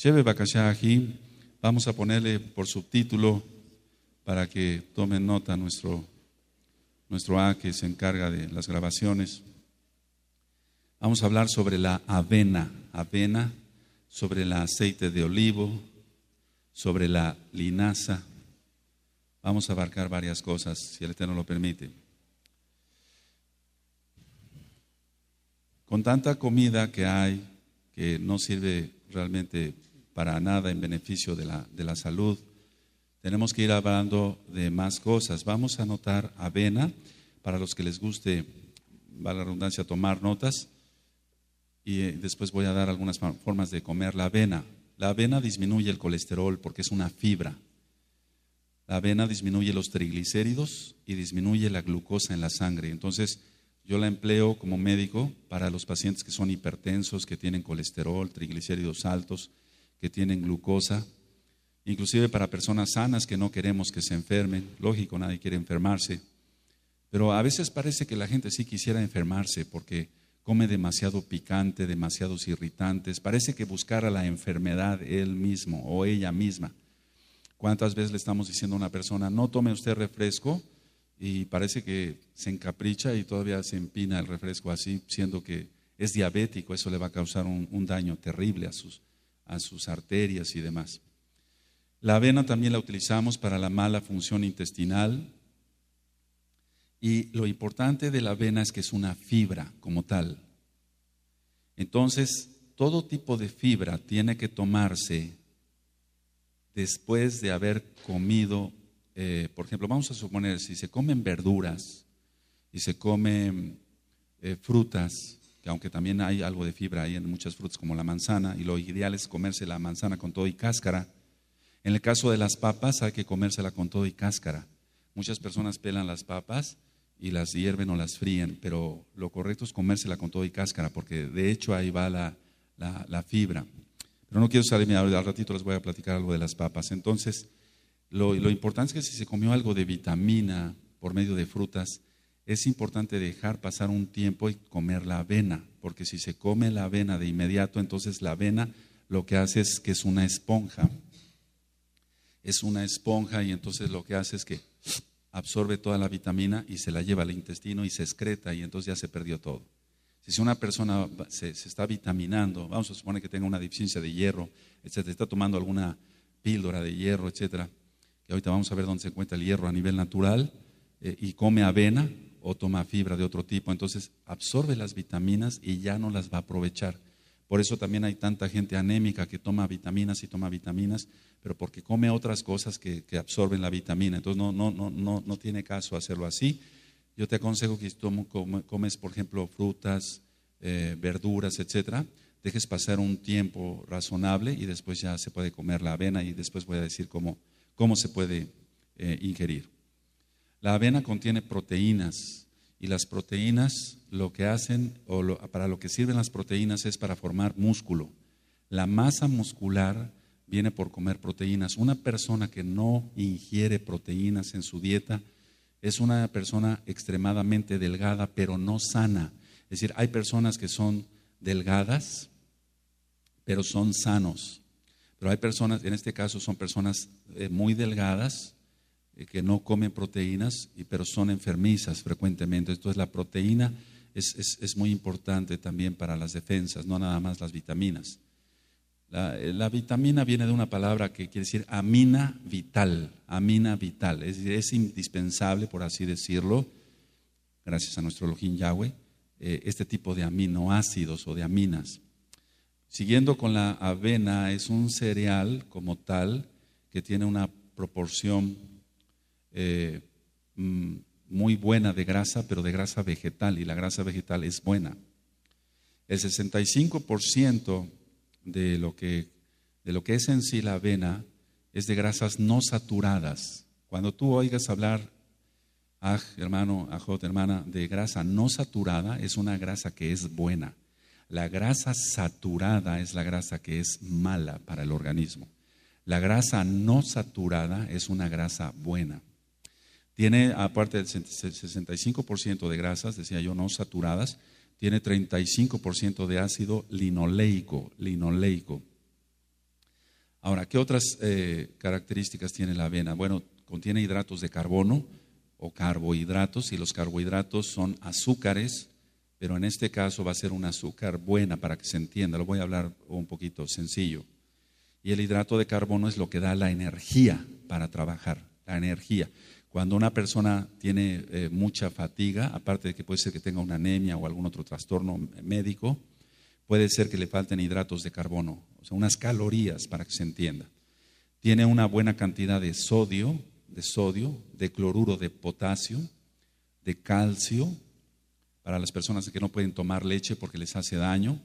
Sheve Bakashahi, vamos a ponerle por subtítulo para que tomen nota nuestro A que se encarga de las grabaciones. Vamos a hablar sobre la avena, sobre el aceite de olivo, sobre la linaza. Vamos a abarcar varias cosas, si el Eterno lo permite. Con tanta comida que hay, que no sirve realmente para nada en beneficio de la salud, tenemos que ir hablando de más cosas. Vamos a anotar avena, para los que les guste, va la redundancia, tomar notas, y después voy a dar algunas formas de comer la avena. La avena disminuye el colesterol porque es una fibra. La avena disminuye los triglicéridos y disminuye la glucosa en la sangre. Entonces, yo la empleo como médico para los pacientes que son hipertensos, que tienen colesterol, triglicéridos altos, que tienen glucosa, inclusive para personas sanas que no queremos que se enfermen. Lógico, nadie quiere enfermarse, pero a veces parece que la gente sí quisiera enfermarse porque come demasiado picante, demasiados irritantes. Parece que buscara la enfermedad él mismo o ella misma. ¿Cuántas veces le estamos diciendo a una persona, no tome usted refresco? Y parece que se encapricha y todavía se empina el refresco así, siendo que es diabético. Eso le va a causar un daño terrible a sus arterias y demás. La avena también la utilizamos para la mala función intestinal. Y lo importante de la avena es que es una fibra como tal. Entonces, todo tipo de fibra tiene que tomarse después de haber comido. Por ejemplo, vamos a suponer, si se comen verduras y se comen frutas, que aunque también hay algo de fibra ahí en muchas frutas como la manzana, y lo ideal es comerse la manzana con todo y cáscara. En el caso de las papas hay que comérsela con todo y cáscara. Muchas personas pelan las papas y las hierven o las fríen, pero lo correcto es comérsela con todo y cáscara, porque de hecho ahí va la fibra. Pero no quiero salirme, al ratito les voy a platicar algo de las papas. Entonces, lo importante es que si se comió algo de vitamina por medio de frutas, es importante dejar pasar un tiempo y comer la avena, porque si se come la avena de inmediato, entonces la avena lo que hace es que es una esponja. Es una esponja y entonces lo que hace es que absorbe toda la vitamina y se la lleva al intestino y se excreta y entonces ya se perdió todo. Si una persona se está vitaminando, vamos a suponer que tenga una deficiencia de hierro, etcétera, está tomando alguna píldora de hierro, etcétera, que ahorita vamos a ver dónde se encuentra el hierro a nivel natural, y come avena o toma fibra de otro tipo, entonces absorbe las vitaminas y ya no las va a aprovechar. Por eso también hay tanta gente anémica que toma vitaminas, pero porque come otras cosas que absorben la vitamina. Entonces no tiene caso hacerlo así. Yo te aconsejo que si comes, por ejemplo, frutas, verduras, etcétera, dejes pasar un tiempo razonable y después ya se puede comer la avena, y después voy a decir cómo se puede ingerir. La avena contiene proteínas, y las proteínas lo que hacen, para lo que sirven las proteínas es para formar músculo. La masa muscular viene por comer proteínas. Una persona que no ingiere proteínas en su dieta es una persona extremadamente delgada, pero no sana. Es decir, hay personas que son delgadas, pero son sanos. Pero hay personas, en este caso son personas muy delgadas, que no comen proteínas, pero son enfermizas frecuentemente. Entonces la proteína es muy importante también para las defensas, no nada más las vitaminas. La vitamina viene de una palabra que quiere decir amina vital, es indispensable, por así decirlo, gracias a nuestro Elohim Yahweh, este tipo de aminoácidos o de aminas. Siguiendo con la avena, es un cereal como tal que tiene una proporción muy buena de grasa, pero de grasa vegetal, y la grasa vegetal es buena. El 65% de lo que es en sí la avena es de grasas no saturadas. Cuando tú oigas hablar, hermano, hermana, de grasa no saturada, es una grasa que es buena. La grasa saturada es la grasa que es mala para el organismo. La grasa no saturada es una grasa buena. Tiene, aparte del 65% de grasas, decía yo, no saturadas, tiene 35% de ácido linoleico. Ahora, ¿qué otras características tiene la avena? Bueno, contiene hidratos de carbono o carbohidratos, y los carbohidratos son azúcares, pero en este caso va a ser un azúcar buena para que se entienda. Lo voy a hablar un poquito sencillo. Y el hidrato de carbono es lo que da la energía para trabajar, la energía. Cuando una persona tiene mucha fatiga, aparte de que puede ser que tenga una anemia o algún otro trastorno médico, puede ser que le falten hidratos de carbono, o sea, unas calorías para que se entienda. Tiene una buena cantidad de sodio, de cloruro de potasio, de calcio, para las personas que no pueden tomar leche porque les hace daño.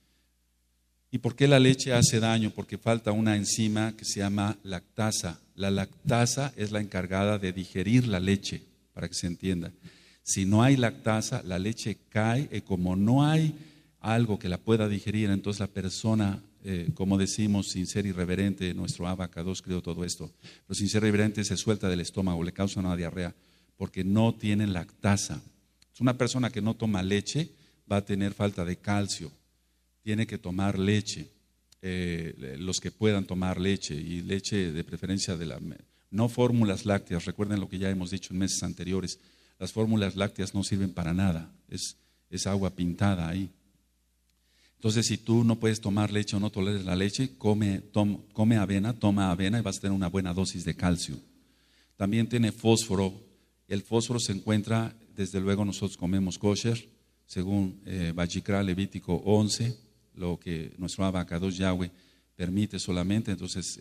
¿Y por qué la leche hace daño? Porque falta una enzima que se llama lactasa. La lactasa es la encargada de digerir la leche, para que se entienda. Si no hay lactasa, la leche cae, y como no hay algo que la pueda digerir, entonces la persona, como decimos, sin ser irreverente, nuestro abacados creó todo esto, pero sin ser irreverente se suelta del estómago, le causa una diarrea, porque no tiene lactasa. Una persona que no toma leche va a tener falta de calcio. Tiene que tomar leche, los que puedan tomar leche, y leche de preferencia no fórmulas lácteas. Recuerden lo que ya hemos dicho en meses anteriores, las fórmulas lácteas no sirven para nada, es agua pintada ahí. Entonces, si tú no puedes tomar leche o no toleras la leche, come avena, toma avena y vas a tener una buena dosis de calcio. También tiene fósforo. El fósforo se encuentra, desde luego nosotros comemos kosher, según Vayikra, Levítico 11, lo que nuestro abacados Yahweh permite solamente, entonces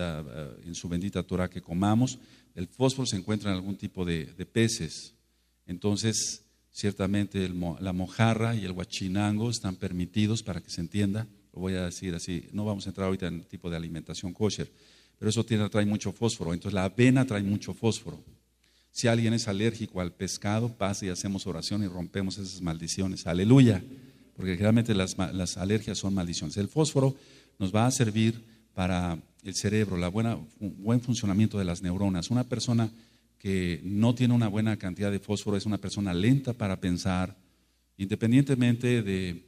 en su bendita Torah que comamos. El fósforo se encuentra en algún tipo de peces, entonces ciertamente la mojarra y el huachinango están permitidos, para que se entienda. Lo voy a decir así, no vamos a entrar ahorita en el tipo de alimentación kosher, pero eso trae mucho fósforo. Entonces la avena trae mucho fósforo. Si alguien es alérgico al pescado, pasa y hacemos oración y rompemos esas maldiciones. Aleluya, porque generalmente las alergias son maldiciones. El fósforo nos va a servir para el cerebro, buen funcionamiento de las neuronas. Una persona que no tiene una buena cantidad de fósforo es una persona lenta para pensar, independientemente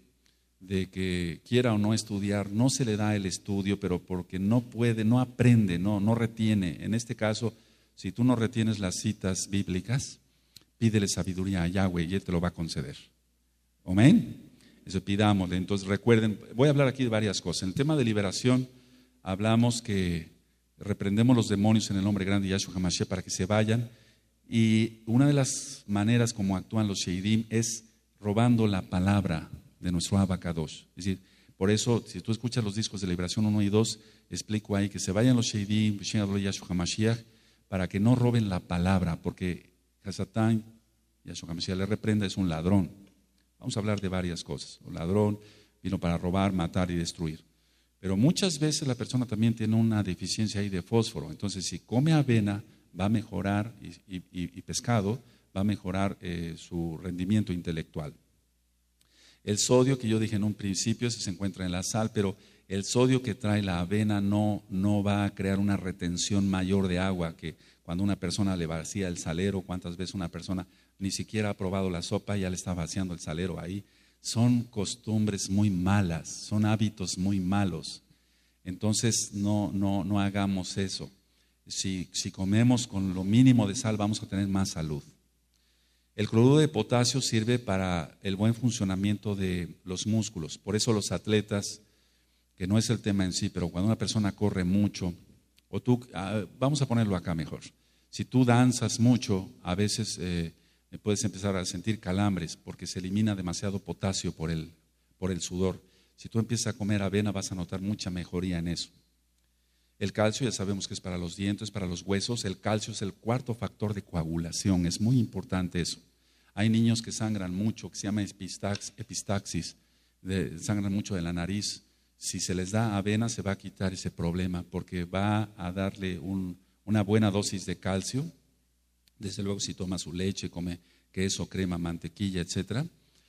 de que quiera o no estudiar. No se le da el estudio, pero porque no puede, no aprende, no retiene. En este caso, si tú no retienes las citas bíblicas, pídele sabiduría a Yahweh y Él te lo va a conceder. Amén. Eso pidámosle. Entonces recuerden, voy a hablar aquí de varias cosas. En el tema de liberación hablamos que reprendemos los demonios en el nombre grande de Yahshua HaMashiach para que se vayan, y una de las maneras como actúan los Sheidim es robando la palabra de nuestro abacados. Es decir, por eso, si tú escuchas los discos de liberación 1 y 2, explico ahí que se vayan los Sheidim, Yahshua HaMashiach, para que no roben la palabra, porque Hasatán, Yahshua HaMashiach le reprenda, es un ladrón. Vamos a hablar de varias cosas. Un ladrón vino para robar, matar y destruir. Pero muchas veces la persona también tiene una deficiencia ahí de fósforo. Entonces, si come avena, va a mejorar, y pescado, va a mejorar su rendimiento intelectual. El sodio, que yo dije en un principio, se encuentra en la sal, pero el sodio que trae la avena no va a crear una retención mayor de agua, que cuando una persona le vacía el salero. ¿Cuántas veces una persona ni siquiera ha probado la sopa y ya le está vaciando el salero ahí? Son costumbres muy malas, son hábitos muy malos. Entonces no hagamos eso. Si comemos con lo mínimo de sal, vamos a tener más salud. El cloruro de potasio sirve para el buen funcionamiento de los músculos. Por eso los atletas, que no es el tema en sí, pero cuando una persona corre mucho, o tú, vamos a ponerlo acá mejor, si tú danzas mucho, a veces puedes empezar a sentir calambres porque se elimina demasiado potasio por el sudor. Si tú empiezas a comer avena, vas a notar mucha mejoría en eso. El calcio, ya sabemos que es para los dientes, para los huesos. El calcio es el cuarto factor de coagulación, es muy importante eso. Hay niños que sangran mucho, que se llama epistaxis, sangran mucho de la nariz. Si se les da avena, se va a quitar ese problema, porque va a darle una buena dosis de calcio. Desde luego, si toma su leche, come queso, crema, mantequilla, etcétera.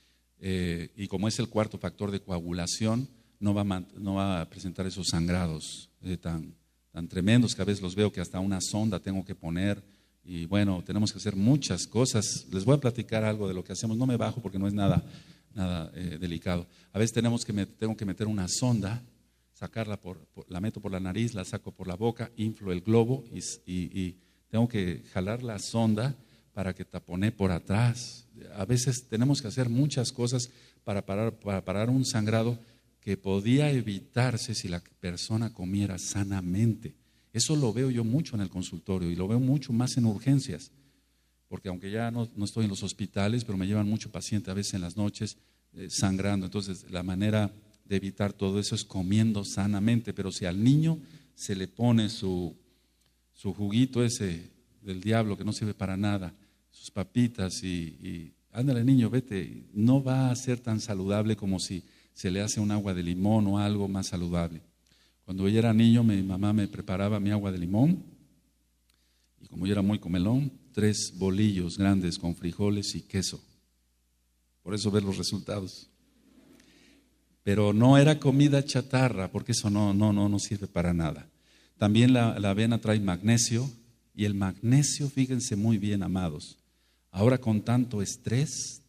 Y como es el cuarto factor de coagulación, no va a presentar esos sangrados tan tremendos, que a veces los veo que hasta una sonda tengo que poner. Y bueno, tenemos que hacer muchas cosas. Les voy a platicar algo de lo que hacemos. No me bajo porque no es nada delicado. A veces tengo que meter una sonda, la meto por la nariz, la saco por la boca, inflo el globo y tengo que jalar la sonda para que taponee por atrás. A veces tenemos que hacer muchas cosas para parar un sangrado que podía evitarse si la persona comiera sanamente. Eso lo veo yo mucho en el consultorio y lo veo mucho más en urgencias, porque aunque ya no estoy en los hospitales, pero me llevan mucho paciente a veces en las noches sangrando. Entonces la manera de evitar todo eso es comiendo sanamente, pero si al niño se le pone su juguito ese del diablo que no sirve para nada, sus papitas y ándale niño, vete, no va a ser tan saludable como si se le hace un agua de limón o algo más saludable. Cuando yo era niño, mi mamá me preparaba mi agua de limón y como yo era muy comelón, 3 bolillos grandes con frijoles y queso. Por eso ver los resultados. Pero no era comida chatarra, porque eso no sirve para nada. También la avena trae magnesio, y el magnesio, fíjense muy bien, amados, ahora con tanto estrés,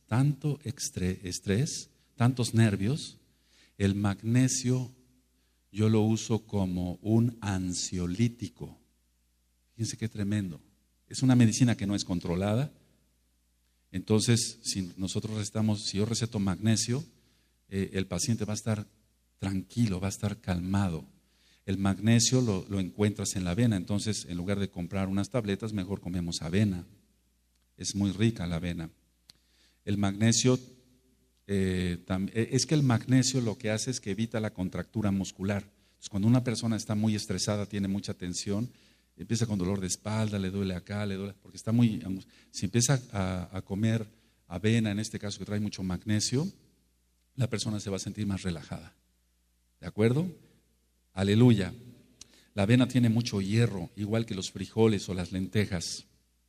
tantos nervios, el magnesio yo lo uso como un ansiolítico. Fíjense qué tremendo. Es una medicina que no es controlada. Entonces, si yo receto magnesio, el paciente va a estar tranquilo, va a estar calmado. El magnesio lo encuentras en la avena, entonces en lugar de comprar unas tabletas, mejor comemos avena. Es muy rica la avena. El magnesio, es que el magnesio lo que hace es que evita la contractura muscular. Entonces, cuando una persona está muy estresada, tiene mucha tensión, empieza con dolor de espalda, le duele acá, le duele, porque está muy. Si empieza a comer avena, en este caso que trae mucho magnesio, la persona se va a sentir más relajada. ¿De acuerdo? Aleluya. La avena tiene mucho hierro, igual que los frijoles o las lentejas.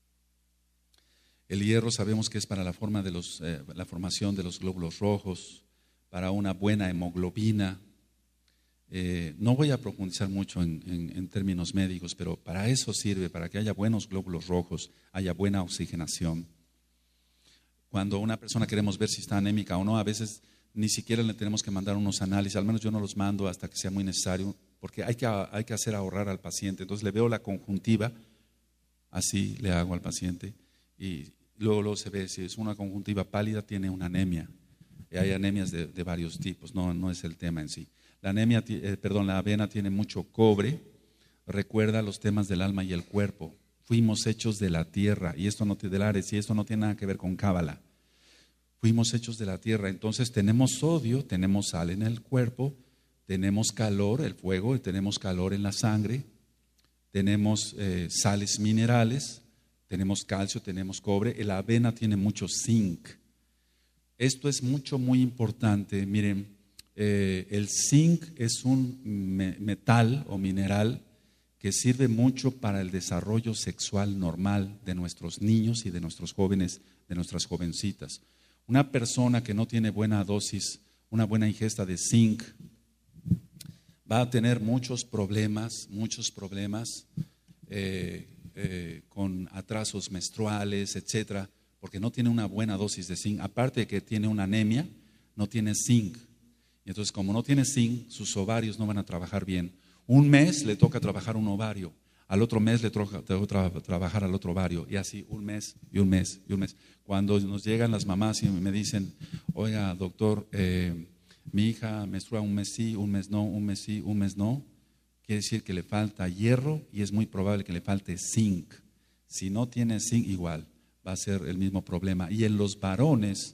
El hierro sabemos que es para la formación de los glóbulos rojos, para una buena hemoglobina. No voy a profundizar mucho en términos médicos, pero para eso sirve, para que haya buenos glóbulos rojos, haya buena oxigenación. Cuando una persona queremos ver si está anémica o no, a veces ni siquiera le tenemos que mandar unos análisis, al menos yo no los mando hasta que sea muy necesario, porque hay que hacer ahorrar al paciente. Entonces le veo la conjuntiva, así le hago al paciente, y luego se ve si es una conjuntiva pálida, tiene una anemia. Y hay anemias de varios tipos, no es el tema en sí. La avena tiene mucho cobre, recuerda los temas del alma y el cuerpo. Fuimos hechos de la tierra, y esto no tiene nada que ver con cábala. Fuimos hechos de la tierra, entonces tenemos sodio, tenemos sal en el cuerpo, tenemos calor, el fuego, tenemos calor en la sangre, tenemos sales minerales, tenemos calcio, tenemos cobre. La avena tiene mucho zinc. Esto es muy importante. Miren, el zinc es un metal o mineral que sirve mucho para el desarrollo sexual normal de nuestros niños y de nuestros jóvenes, de nuestras jovencitas. Una persona que no tiene buena dosis, una buena ingesta de zinc, va a tener muchos problemas con atrasos menstruales, etcétera, porque no tiene una buena dosis de zinc. Aparte de que tiene una anemia, no tiene zinc. Y entonces, como no tiene zinc, sus ovarios no van a trabajar bien. Un mes le toca trabajar un ovario, al otro mes le toca trabajar al otro ovario, y así un mes y un mes y un mes. Cuando nos llegan las mamás y me dicen, oiga, doctor, mi hija menstrua un mes sí, un mes no, un mes sí, un mes no, quiere decir que le falta hierro y es muy probable que le falte zinc. Si no tiene zinc, igual va a ser el mismo problema. Y en los varones,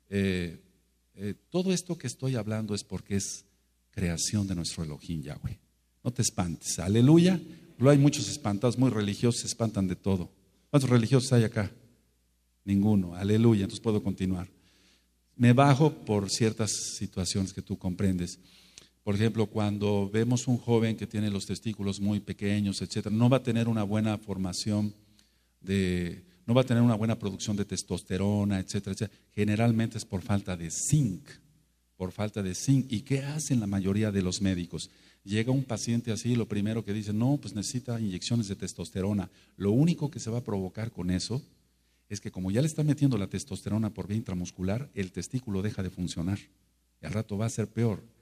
todo esto que estoy hablando es porque es creación de nuestro Elohim Yahweh. No te espantes, aleluya. Luego hay muchos espantados, muy religiosos, se espantan de todo. ¿Cuántos religiosos hay acá? Ninguno, aleluya, entonces puedo continuar. Me bajo por ciertas situaciones que tú comprendes. Por ejemplo, cuando vemos un joven que tiene los testículos muy pequeños, etcétera, no va a tener una buena formación no va a tener una buena producción de testosterona, etcétera, etcétera. Generalmente es por falta de zinc, ¿Y qué hacen la mayoría de los médicos? Llega un paciente así, lo primero que dice, no, pues necesita inyecciones de testosterona. Lo único que se va a provocar con eso es que como ya le está metiendo la testosterona por vía intramuscular, el testículo deja de funcionar y al rato va a ser peor.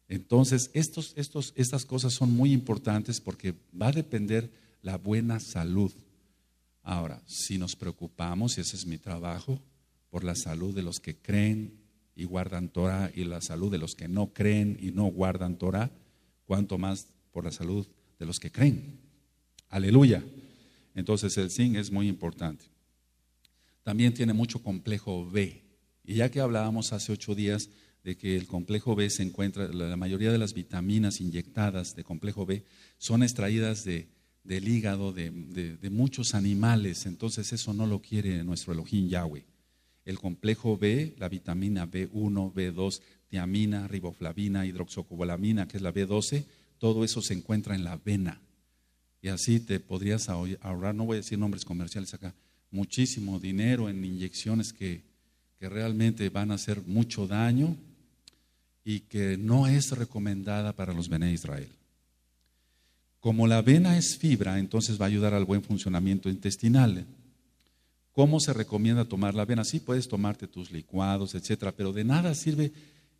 Entonces, estas cosas son muy importantes porque va a depender la buena salud. Ahora, si nos preocupamos, y ese es mi trabajo, por la salud de los que creen y guardan Torah y la salud de los que no creen y no guardan Torah, cuanto más por la salud de los que creen. Aleluya. Entonces el zinc es muy importante. También tiene mucho complejo B. Y ya que hablábamos hace 8 días de que el complejo B se encuentra, la mayoría de las vitaminas inyectadas de complejo B son extraídas del hígado de muchos animales. Entonces eso no lo quiere nuestro Elohim Yahweh. El complejo B, la vitamina B1, B2, tiamina, riboflavina, hidroxocobalamina, que es la B12, todo eso se encuentra en la avena. Y así te podrías ahorrar, no voy a decir nombres comerciales acá, muchísimo dinero en inyecciones que realmente van a hacer mucho daño y que no es recomendada para los Bené Israel. Como la avena es fibra, entonces va a ayudar al buen funcionamiento intestinal. ¿Cómo se recomienda tomar la avena? Sí, puedes tomarte tus licuados, etcétera, pero de nada sirve,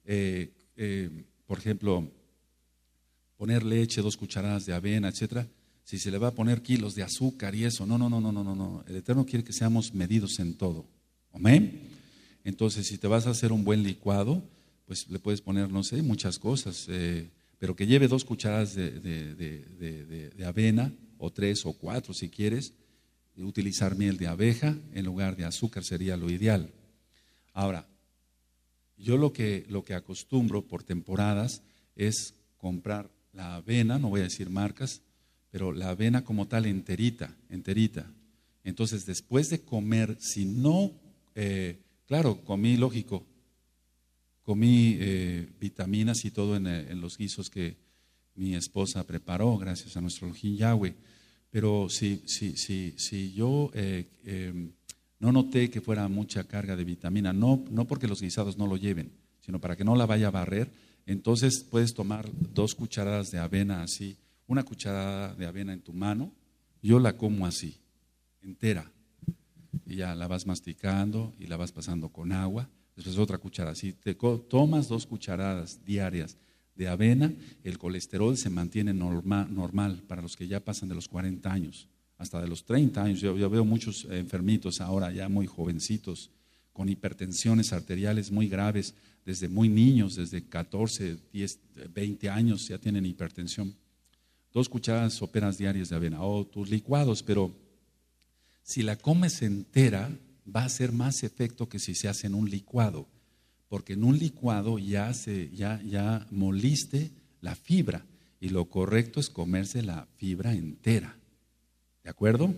por ejemplo, poner leche, 2 cucharadas de avena, etcétera, si se le va a poner kilos de azúcar y eso. No. El Eterno quiere que seamos medidos en todo. ¿Amén? Entonces, si te vas a hacer un buen licuado, pues le puedes poner, no sé, muchas cosas, pero que lleve 2 cucharadas de avena, o 3 o 4 si quieres. Utilizar miel de abeja en lugar de azúcar sería lo ideal. Ahora, yo lo que acostumbro por temporadas es comprar la avena, no voy a decir marcas, pero la avena como tal enterita. Entonces, después de comer, si no, claro, comí vitaminas y todo en los guisos que mi esposa preparó, gracias a nuestro Elohim Yahweh. Pero si yo no noté que fuera mucha carga de vitamina, no porque los guisados no lo lleven, sino para que no la vaya a barrer, entonces puedes tomar 2 cucharadas de avena así, 1 cucharada de avena en tu mano, yo la como así, entera, y ya la vas masticando y la vas pasando con agua, después otra cucharada. Si te tomas 2 cucharadas diarias de avena, el colesterol se mantiene normal para los que ya pasan de los 40 años, hasta de los 30 años. Yo veo muchos enfermitos ahora ya muy jovencitos, con hipertensiones arteriales muy graves, desde muy niños, desde 14, 10, 20 años ya tienen hipertensión. 2 cucharadas soperas diarias de avena, o tus licuados, pero si la comes entera, va a hacer más efecto que si se hace en un licuado. Porque en un licuado ya moliste la fibra y lo correcto es comerse la fibra entera. ¿De acuerdo?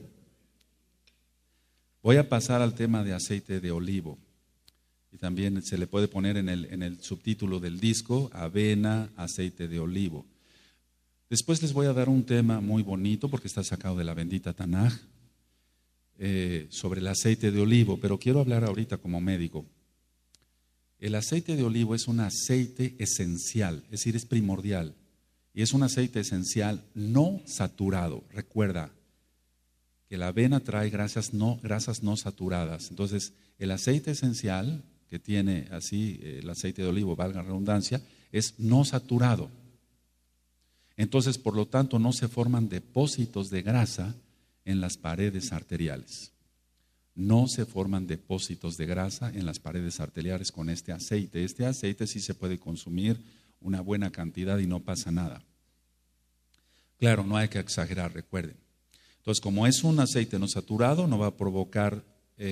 Voy a pasar al tema de aceite de olivo. Y también se le puede poner en el subtítulo del disco, avena, aceite de olivo. Después les voy a dar un tema muy bonito porque está sacado de la bendita Tanaj, sobre el aceite de olivo, pero quiero hablar ahorita como médico. El aceite de olivo es un aceite esencial, es decir, es primordial. Y es un aceite esencial no saturado. Recuerda que la avena trae grasas no saturadas. Entonces, el aceite esencial que tiene así el aceite de olivo, valga la redundancia, es no saturado. Entonces, por lo tanto, no se forman depósitos de grasa en las paredes arteriales. No se forman depósitos de grasa en las paredes arteriales con este aceite. Este aceite sí se puede consumir una buena cantidad y no pasa nada. Claro, no hay que exagerar, recuerden. Entonces, como es un aceite no saturado, no va a provocar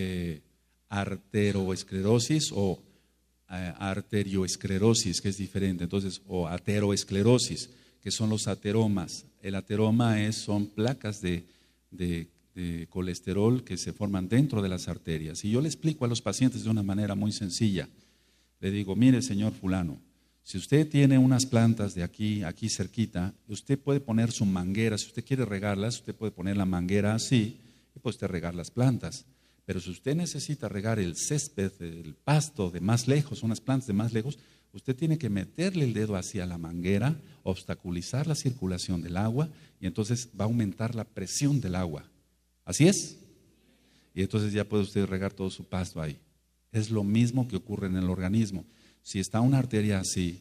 arteriosclerosis o arterioesclerosis, que es diferente. Entonces, o ateroesclerosis, que son los ateromas. El ateroma son placas de colesterol que se forman dentro de las arterias. Y yo le explico a los pacientes de una manera muy sencilla. Le digo, mire, señor fulano, si usted tiene unas plantas de aquí cerquita, usted puede poner su manguera. Si usted quiere regarlas, usted puede poner la manguera así y puede usted regar las plantas. Pero si usted necesita regar el césped, el pasto de más lejos, unas plantas de más lejos, usted tiene que meterle el dedo hacia la manguera, obstaculizar la circulación del agua y entonces va a aumentar la presión del agua. ¿Así es? Y entonces ya puede usted regar todo su pasto ahí. Es lo mismo que ocurre en el organismo. Si está una arteria así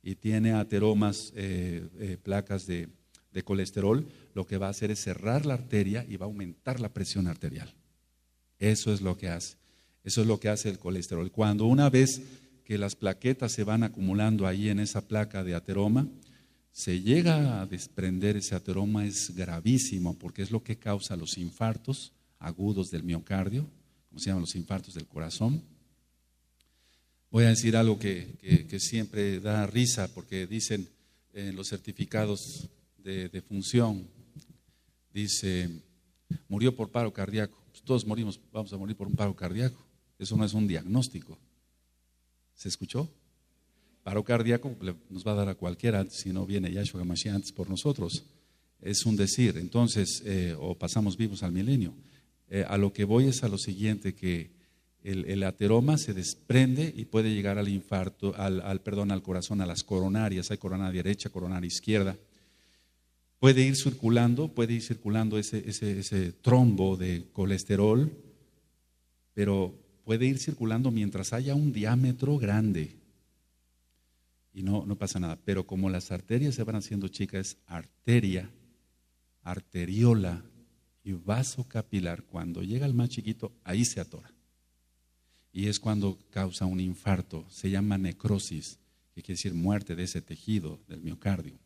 y tiene ateromas, placas de colesterol, lo que va a hacer es cerrar la arteria y va a aumentar la presión arterial. Eso es lo que hace. Eso es lo que hace el colesterol. Cuando una vez que las plaquetas se van acumulando ahí en esa placa de ateroma, se llega a desprender ese ateroma, es gravísimo porque es lo que causa los infartos agudos del miocardio, como se llaman los infartos del corazón. Voy a decir algo que siempre da risa porque dicen en los certificados de función, dice, murió por paro cardíaco. Pues todos morimos, vamos a morir por un paro cardíaco. Eso no es un diagnóstico. ¿Se escuchó? Paro cardíaco nos va a dar a cualquiera si no viene Yahshua HaMashiach antes por nosotros. Es un decir. Entonces, o pasamos vivos al milenio. A lo que voy es a lo siguiente, que el ateroma se desprende y puede llegar al infarto, al corazón, a las coronarias. Hay coronaria derecha, coronaria izquierda. Puede ir circulando ese trombo de colesterol, pero puede ir circulando mientras haya un diámetro grande. Y no pasa nada. Pero como las arterias se van haciendo chicas, es arteria, arteriola y vaso capilar. Cuando llega al más chiquito, ahí se atora. Y es cuando causa un infarto. Se llama necrosis, que quiere decir muerte de ese tejido del miocardio.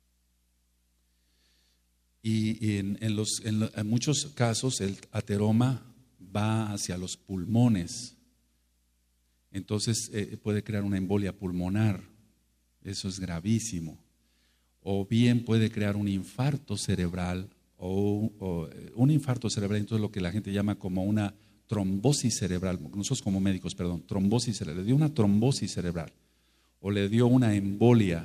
Y en muchos casos el ateroma va hacia los pulmones. Entonces puede crear una embolia pulmonar. Eso es gravísimo. O bien puede crear un infarto cerebral o un infarto cerebral, entonces lo que la gente llama como una trombosis cerebral. Nosotros como médicos, trombosis cerebral. Le dio una trombosis cerebral o le dio una embolia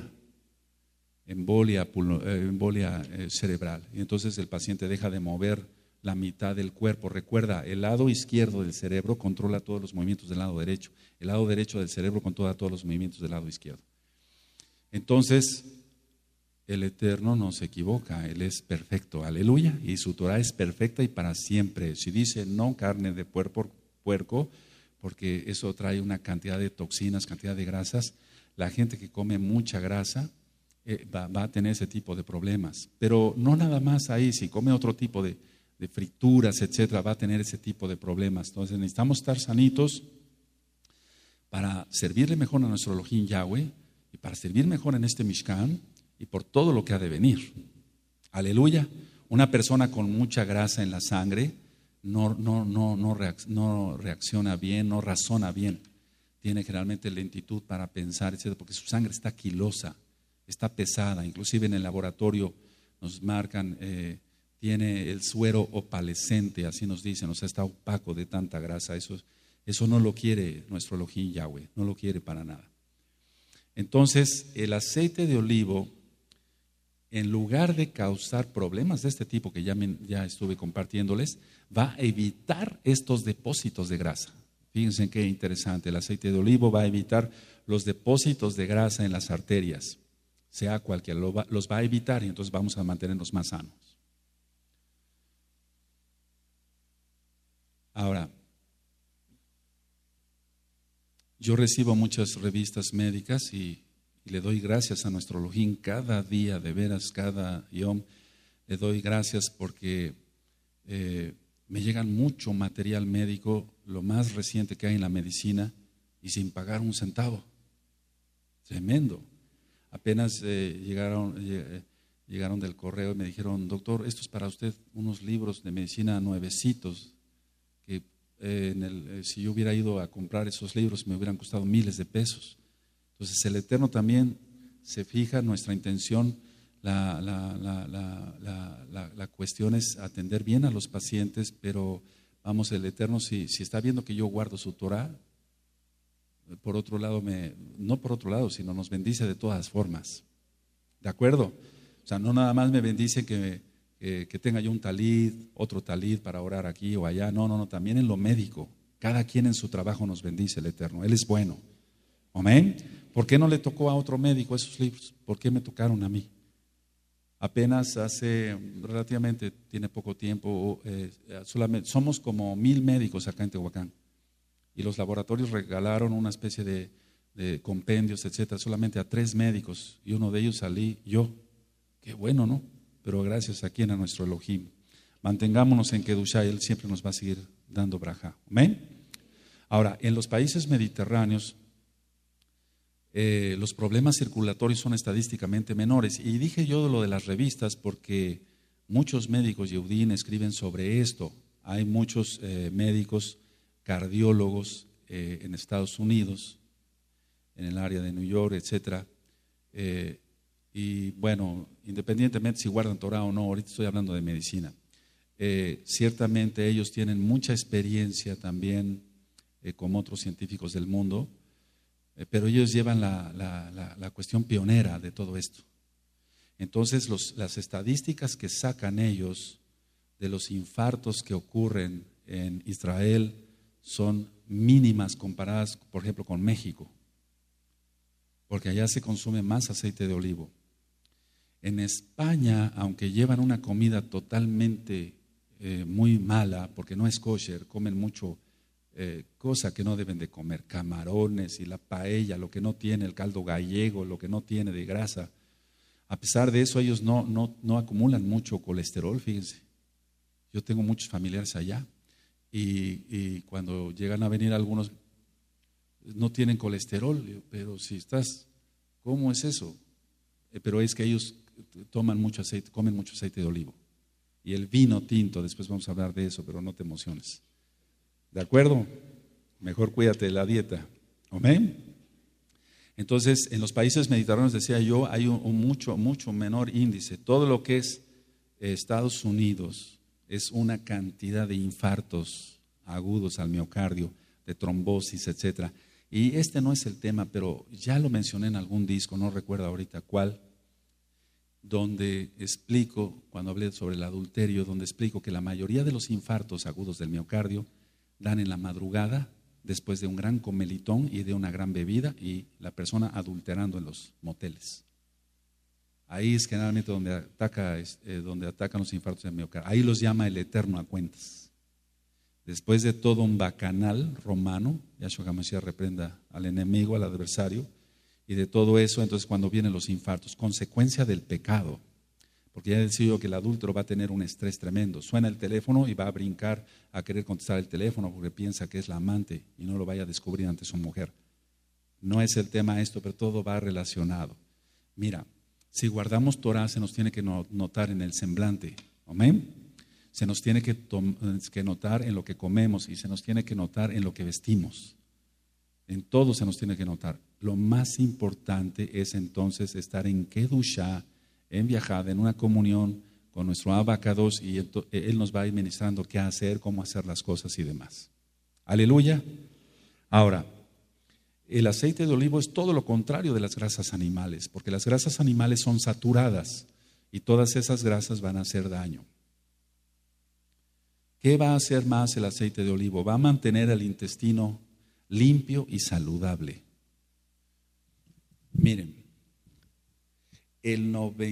cerebral. Y entonces el paciente deja de mover la mitad del cuerpo. Recuerda, el lado izquierdo del cerebro controla todos los movimientos del lado derecho. El lado derecho del cerebro controla todos los movimientos del lado izquierdo. Entonces, el Eterno no se equivoca, Él es perfecto, aleluya, y su Torah es perfecta y para siempre. Si dice no carne de puerco, porque eso trae una cantidad de toxinas, cantidad de grasas, la gente que come mucha grasa va a tener ese tipo de problemas. Pero no nada más ahí, si come otro tipo de frituras, etcétera, va a tener ese tipo de problemas. Entonces necesitamos estar sanitos para servirle mejor a nuestro Elohim Yahweh, y para servir mejor en este Mishkan y por todo lo que ha de venir. Aleluya. Una persona con mucha grasa en la sangre no reacciona bien, no razona bien. Tiene generalmente lentitud para pensar, etcétera, porque su sangre está quilosa, está pesada. Inclusive en el laboratorio nos marcan, tiene el suero opalescente, así nos dicen, o sea, está opaco de tanta grasa. Eso no lo quiere nuestro Elohim Yahweh, no lo quiere para nada. Entonces, el aceite de olivo, en lugar de causar problemas de este tipo que ya estuve compartiéndoles, va a evitar estos depósitos de grasa. Fíjense qué interesante, el aceite de olivo va a evitar los depósitos de grasa en las arterias, sea cualquiera, los va a evitar y entonces vamos a mantenernos más sanos. Ahora, yo recibo muchas revistas médicas y le doy gracias a nuestro Elohim cada día, de veras, cada yom. Le doy gracias porque me llegan mucho material médico, lo más reciente que hay en la medicina, y sin pagar un centavo. Tremendo. Apenas llegaron del correo y me dijeron, doctor, esto es para usted, unos libros de medicina nuevecitos, que si yo hubiera ido a comprar esos libros me hubieran costado miles de pesos. Entonces el Eterno también se fija en nuestra intención. La cuestión es atender bien a los pacientes, pero vamos, el Eterno si está viendo que yo guardo su Torah, por otro lado, no por otro lado, sino nos bendice de todas formas. ¿De acuerdo? O sea, no nada más me bendice que tenga yo un talid, otro talid para orar aquí o allá. No, también en lo médico. Cada quien en su trabajo nos bendice el Eterno. Él es bueno. Amén. ¿Por qué no le tocó a otro médico esos libros? ¿Por qué me tocaron a mí? Apenas relativamente, tiene poco tiempo, solamente somos como 1000 médicos acá en Tehuacán. Y los laboratorios regalaron una especie de de compendios, etcétera, solamente a 3 médicos, y uno de ellos salí yo. Qué bueno, ¿no? Pero gracias a quien, a nuestro Elohim. Mantengámonos en Kedushá, Él siempre nos va a seguir dando braja. ¿Amén? Ahora, en los países mediterráneos, los problemas circulatorios son estadísticamente menores. Y dije yo lo de las revistas porque muchos médicos Yehudim escriben sobre esto. Hay muchos médicos cardiólogos en Estados Unidos, en el área de New York, etcétera. Y bueno, independientemente si guardan Torah o no, ahorita estoy hablando de medicina. Ciertamente ellos tienen mucha experiencia también como otros científicos del mundo, pero ellos llevan la cuestión pionera de todo esto. Entonces las estadísticas que sacan ellos de los infartos que ocurren en Israel son mínimas comparadas, por ejemplo, con México, porque allá se consume más aceite de olivo. En España, aunque llevan una comida totalmente muy mala, porque no es kosher, comen mucho cosa que no deben de comer, camarones y la paella, lo que no tiene, el caldo gallego, lo que no tiene de grasa. A pesar de eso, ellos no acumulan mucho colesterol, fíjense. Yo tengo muchos familiares allá y cuando llegan a venir algunos no tienen colesterol, pero si estás, ¿cómo es eso? Pero es que ellos toman mucho aceite, comen mucho aceite de olivo. Y el vino tinto, después vamos a hablar de eso, pero no te emociones. ¿De acuerdo? Mejor cuídate de la dieta. ¿Amén? Entonces, en los países mediterráneos, decía yo, hay un mucho menor índice. Todo lo que es Estados Unidos es una cantidad de infartos agudos al miocardio, de trombosis, etcétera. Y este no es el tema, pero ya lo mencioné en algún disco, no recuerdo ahorita cuál, donde explico, cuando hablé sobre el adulterio, donde explico que la mayoría de los infartos agudos del miocardio dan en la madrugada, después de un gran comelitón y de una gran bebida, y la persona adulterando en los moteles. Ahí es generalmente donde atacan los infartos del miocardio. Ahí los llama el Eterno a cuentas. Después de todo un bacanal romano, Yahshua HaMashiach reprenda al enemigo, al adversario, y de todo eso, entonces cuando vienen los infartos, consecuencia del pecado, porque ya he decidido que el adúltero va a tener un estrés tremendo. Suena el teléfono y va a brincar a querer contestar el teléfono porque piensa que es la amante y no lo vaya a descubrir ante su mujer. No es el tema esto, pero todo va relacionado. Mira, si guardamos Torah se nos tiene que notar en el semblante. Amén. Se nos tiene que notar en lo que comemos y se nos tiene que notar en lo que vestimos. En todo se nos tiene que notar. Lo más importante es entonces estar en Kedushá, en viajada, en una comunión con nuestro Abacados, y Él nos va a ir ministrando qué hacer, cómo hacer las cosas y demás. Aleluya. Ahora, el aceite de olivo es todo lo contrario de las grasas animales, porque las grasas animales son saturadas y todas esas grasas van a hacer daño. ¿Qué va a hacer más el aceite de olivo? Va a mantener el intestino limpio y saludable. Miren, el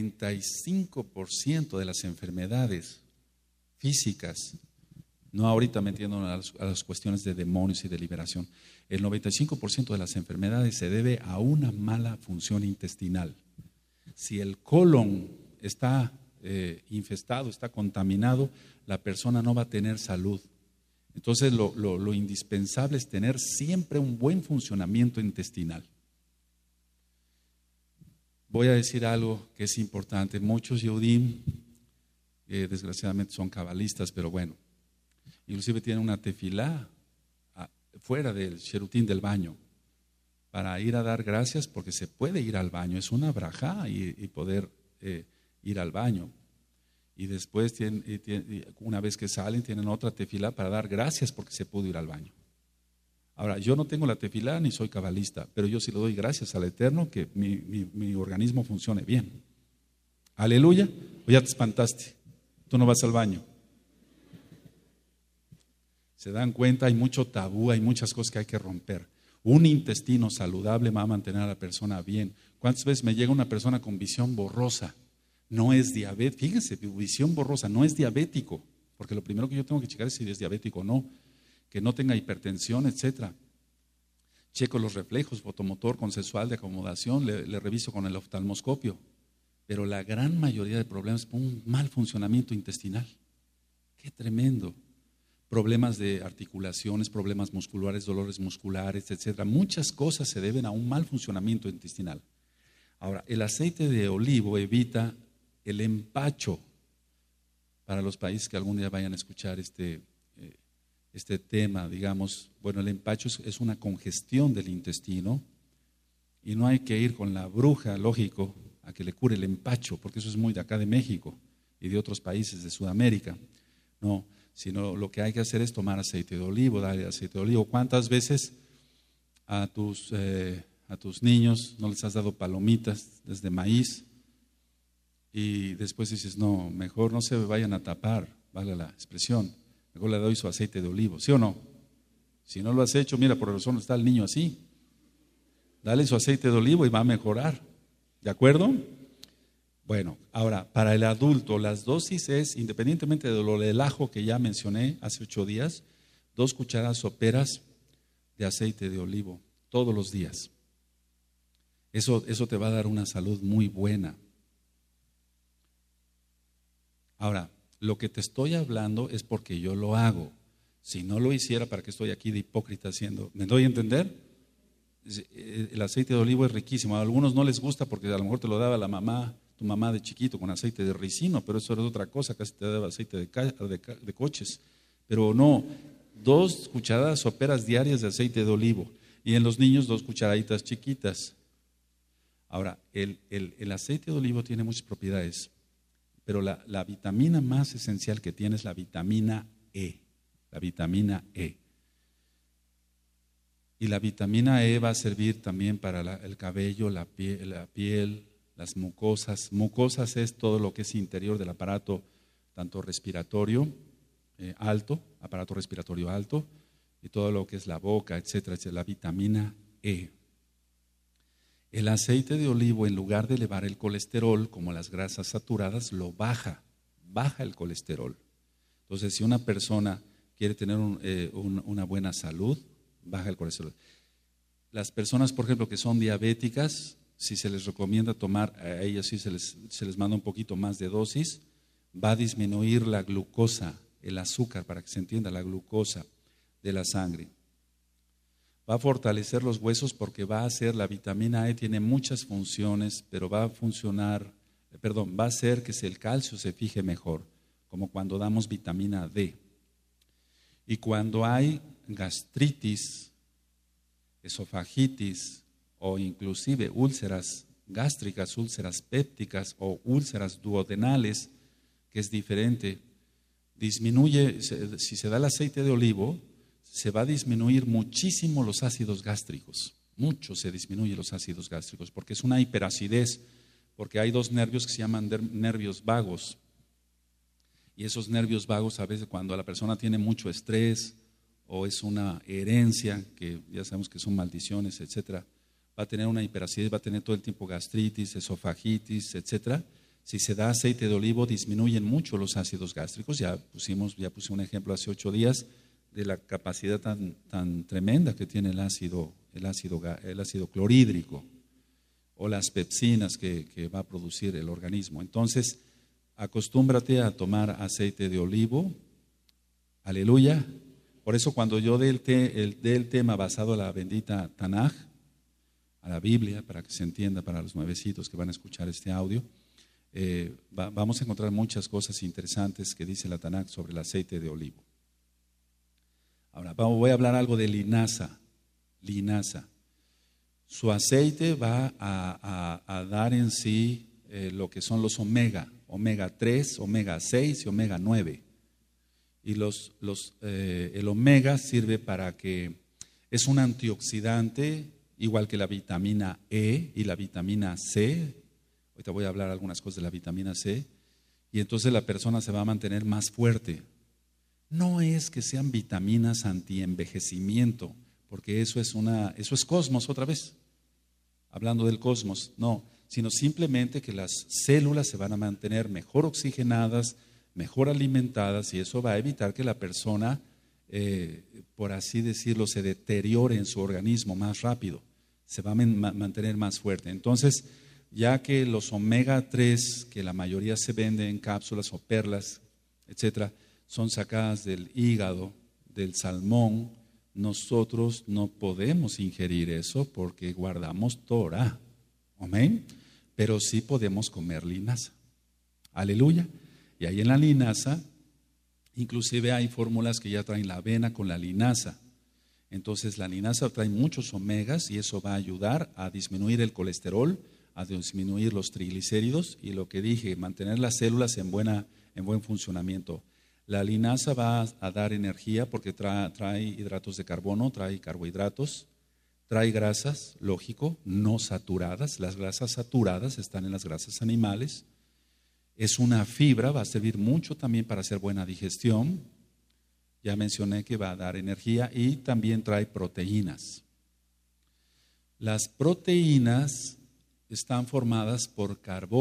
95% de las enfermedades físicas, no ahorita metiéndonos a las cuestiones de demonios y de liberación, el 95% de las enfermedades se debe a una mala función intestinal. Si el colon está infestado, está contaminado, la persona no va a tener salud. Entonces lo indispensable es tener siempre un buen funcionamiento intestinal. Voy a decir algo que es importante. Muchos Yehudim, desgraciadamente son cabalistas, pero bueno, inclusive tienen una tefilá fuera del sherutín del baño para ir a dar gracias, porque se puede ir al baño, es una brajá y poder ir al baño. Y después, una vez que salen, tienen otra tefilá para dar gracias porque se pudo ir al baño. Ahora, yo no tengo la tefilá ni soy cabalista, pero yo sí le doy gracias al Eterno que mi organismo funcione bien. Aleluya. O ya te espantaste, tú no vas al baño. Se dan cuenta, hay mucho tabú, hay muchas cosas que hay que romper. Un intestino saludable va a mantener a la persona bien. ¿Cuántas veces me llega una persona con visión borrosa? No es diabético, fíjense, visión borrosa, no es diabético, porque lo primero que yo tengo que checar es si es diabético o no, que no tenga hipertensión, etcétera. checo los reflejos, fotomotor, consensual, de acomodación, le reviso con el oftalmoscopio. Pero la gran mayoría de problemas es por un mal funcionamiento intestinal. ¡Qué tremendo! Problemas de articulaciones, problemas musculares, dolores musculares, etcétera. Muchas cosas se deben a un mal funcionamiento intestinal. Ahora, el aceite de olivo evita el empacho. Para los países que algún día vayan a escuchar este tema, digamos, bueno, el empacho es una congestión del intestino y no hay que ir con la bruja, lógico, a que le cure el empacho, porque eso es muy de acá de México y de otros países de Sudamérica. No, sino lo que hay que hacer es tomar aceite de olivo, darle aceite de olivo. ¿Cuántas veces a tus niños no les has dado palomitas desde maíz y después dices, no, mejor no se vayan a tapar, vale la expresión, mejor le doy su aceite de olivo, ¿sí o no? Si no lo has hecho, mira, por razón está el niño así. Dale su aceite de olivo y va a mejorar, ¿de acuerdo? Bueno, ahora, para el adulto, las dosis es, independientemente de lo del ajo que ya mencioné hace 8 días, 2 cucharadas soperas de aceite de olivo todos los días. Eso te va a dar una salud muy buena. Ahora, lo que te estoy hablando es porque yo lo hago. Si no lo hiciera, ¿para qué estoy aquí de hipócrita haciendo? ¿Me doy a entender? El aceite de olivo es riquísimo. A algunos no les gusta porque a lo mejor te lo daba tu mamá de chiquito con aceite de ricino, pero eso era otra cosa, casi te daba aceite de coches. Pero no, 2 cucharadas soperas diarias de aceite de olivo y en los niños 2 cucharaditas chiquitas. Ahora, el aceite de olivo tiene muchas propiedades, pero la vitamina más esencial que tiene es la vitamina E. La vitamina E. Y la vitamina E va a servir también para el cabello, la piel, las mucosas. Mucosas es todo lo que es interior del aparato, tanto respiratorio alto, aparato respiratorio alto, y todo lo que es la boca, etcétera, etcétera. La vitamina E. El aceite de olivo, en lugar de elevar el colesterol, como las grasas saturadas, lo baja el colesterol. Entonces, si una persona quiere tener una buena salud, baja el colesterol. Las personas, por ejemplo, que son diabéticas, si se les recomienda tomar, a ellas sí se les manda un poquito más de dosis, va a disminuir la glucosa, el azúcar, para que se entienda, la glucosa de la sangre. Va a fortalecer los huesos porque va a hacer, la vitamina E tiene muchas funciones, pero va a hacer que el calcio se fije mejor, como cuando damos vitamina D. Y cuando hay gastritis, esofagitis o inclusive úlceras gástricas, úlceras pépticas o úlceras duodenales, que es diferente, disminuye, si se da el aceite de olivo, se va a disminuir muchísimo los ácidos gástricos, mucho se disminuye los ácidos gástricos, porque es una hiperacidez, porque hay 2 nervios que se llaman nervios vagos, y esos nervios vagos a veces cuando la persona tiene mucho estrés o es una herencia, que ya sabemos que son maldiciones, etcétera, va a tener una hiperacidez, va a tener todo el tiempo gastritis, esofagitis, etcétera. Si se da aceite de olivo, disminuyen mucho los ácidos gástricos. Ya puse un ejemplo hace 8 días de la capacidad tan tremenda que tiene el ácido clorhídrico o las pepsinas que va a producir el organismo. Entonces, acostúmbrate a tomar aceite de olivo. Aleluya. Por eso cuando yo dé el tema basado a la bendita Tanaj, a la Biblia, para que se entienda para los nuevecitos que van a escuchar este audio, vamos a encontrar muchas cosas interesantes que dice la Tanaj sobre el aceite de olivo. Ahora voy a hablar algo de linaza. Su aceite va a dar en sí lo que son los omega 3, omega 6 y omega 9. Y el omega sirve para que es un antioxidante, igual que la vitamina E y la vitamina C. Ahorita voy a hablar algunas cosas de la vitamina C. Y entonces la persona se va a mantener más fuerte. No es que sean vitaminas anti-envejecimiento, porque eso es cosmos otra vez, hablando del cosmos, no, sino simplemente que las células se van a mantener mejor oxigenadas, mejor alimentadas, y eso va a evitar que la persona por así decirlo, se deteriore en su organismo más rápido, se va a mantener más fuerte. Entonces, ya que los omega 3, que la mayoría se venden en cápsulas o perlas, etcétera, son sacadas del hígado, del salmón, nosotros no podemos ingerir eso porque guardamos Torah. Amén. Pero sí podemos comer linaza. Aleluya. Y ahí en la linaza, inclusive hay fórmulas que ya traen la avena con la linaza. Entonces la linaza trae muchos omegas y eso va a ayudar a disminuir el colesterol, a disminuir los triglicéridos y lo que dije, mantener las células en buen funcionamiento. La linaza va a dar energía porque trae hidratos de carbono, trae carbohidratos, trae grasas, lógico, no saturadas. Las grasas saturadas están en las grasas animales. Es una fibra, va a servir mucho también para hacer buena digestión. Ya mencioné que va a dar energía y también trae proteínas. Las proteínas están formadas por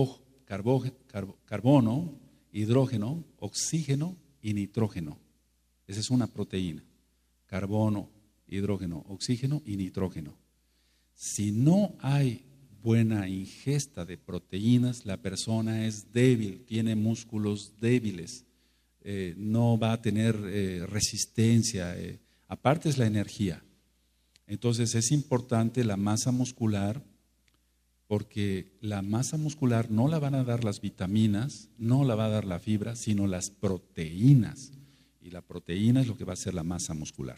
carbono, hidrógeno, oxígeno y nitrógeno. Esa es una proteína. Carbono, hidrógeno, oxígeno y nitrógeno. Si no hay buena ingesta de proteínas, la persona es débil, tiene músculos débiles, no va a tener resistencia, aparte es la energía. Entonces es importante la masa muscular, porque la masa muscular no la van a dar las vitaminas, no la va a dar la fibra, sino las proteínas. Y la proteína es lo que va a hacer la masa muscular.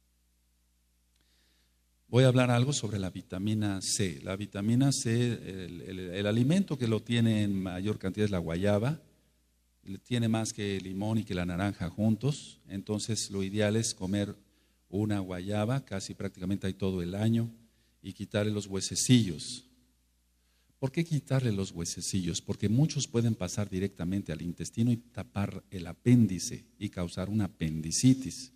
Voy a hablar algo sobre la vitamina C. La vitamina C, el alimento que lo tiene en mayor cantidad es la guayaba. Tiene más que el limón y que la naranja juntos. Entonces lo ideal es comer una guayaba, casi prácticamente hay todo el año, y quitarle los huesecillos. ¿Por qué quitarle los huesecillos? Porque muchos pueden pasar directamente al intestino y tapar el apéndice y causar una apendicitis.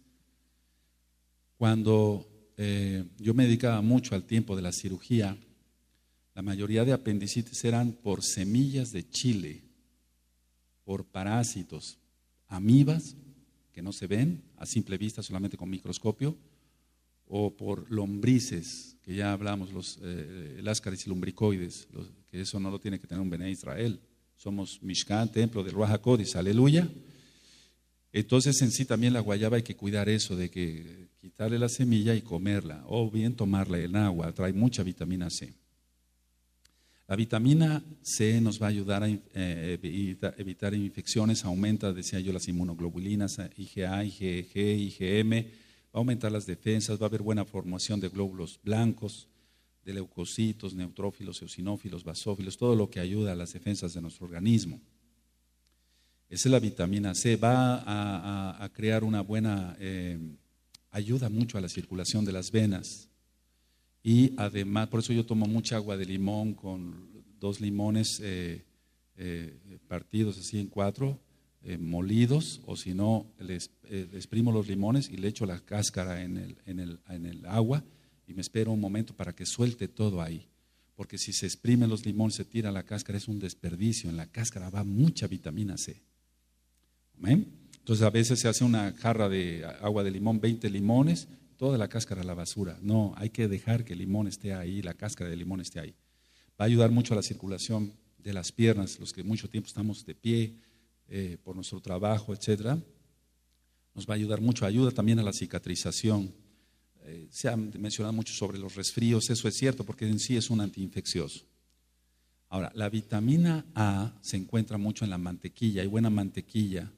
Cuando yo me dedicaba mucho al tiempo de la cirugía, la mayoría de apendicitis eran por semillas de chile, por parásitos, amibas que no se ven a simple vista solamente con microscopio, o por lombrices, que ya hablamos, el ascaris y lumbricoides, que eso no lo tiene que tener un Bené Israel. Somos Mishkan, templo del Ruach HaKodesh, aleluya. Entonces en sí también la guayaba hay que cuidar eso, de que quitarle la semilla y comerla, o bien tomarla en agua, trae mucha vitamina C. La vitamina C nos va a ayudar a evitar infecciones, aumenta, decía yo, las inmunoglobulinas, IgA, IgG, IgM, va a aumentar las defensas, va a haber buena formación de glóbulos blancos, de leucocitos, neutrófilos, eosinófilos, basófilos, todo lo que ayuda a las defensas de nuestro organismo. Esa es la vitamina C, va a crear una buena, ayuda mucho a la circulación de las venas. Y además, por eso yo tomo mucha agua de limón con 2 limones partidos así en 4, molidos, o si no, les exprimo los limones y le echo la cáscara en el agua y me espero un momento para que suelte todo ahí. Porque si se exprimen los limones, se tira la cáscara, es un desperdicio. En la cáscara va mucha vitamina C. ¿Amén? Entonces a veces se hace una jarra de agua de limón, 20 limones, toda la cáscara a la basura. No, hay que dejar que el limón esté ahí, la cáscara de limón esté ahí. Va a ayudar mucho a la circulación de las piernas, los que mucho tiempo estamos de pie por nuestro trabajo, etcétera. Nos va a ayudar mucho, ayuda también a la cicatrización. Se ha mencionado mucho sobre los resfríos, eso es cierto, porque en sí es un antiinfeccioso. Ahora, la vitamina A se encuentra mucho en la mantequilla, hay buena mantequilla.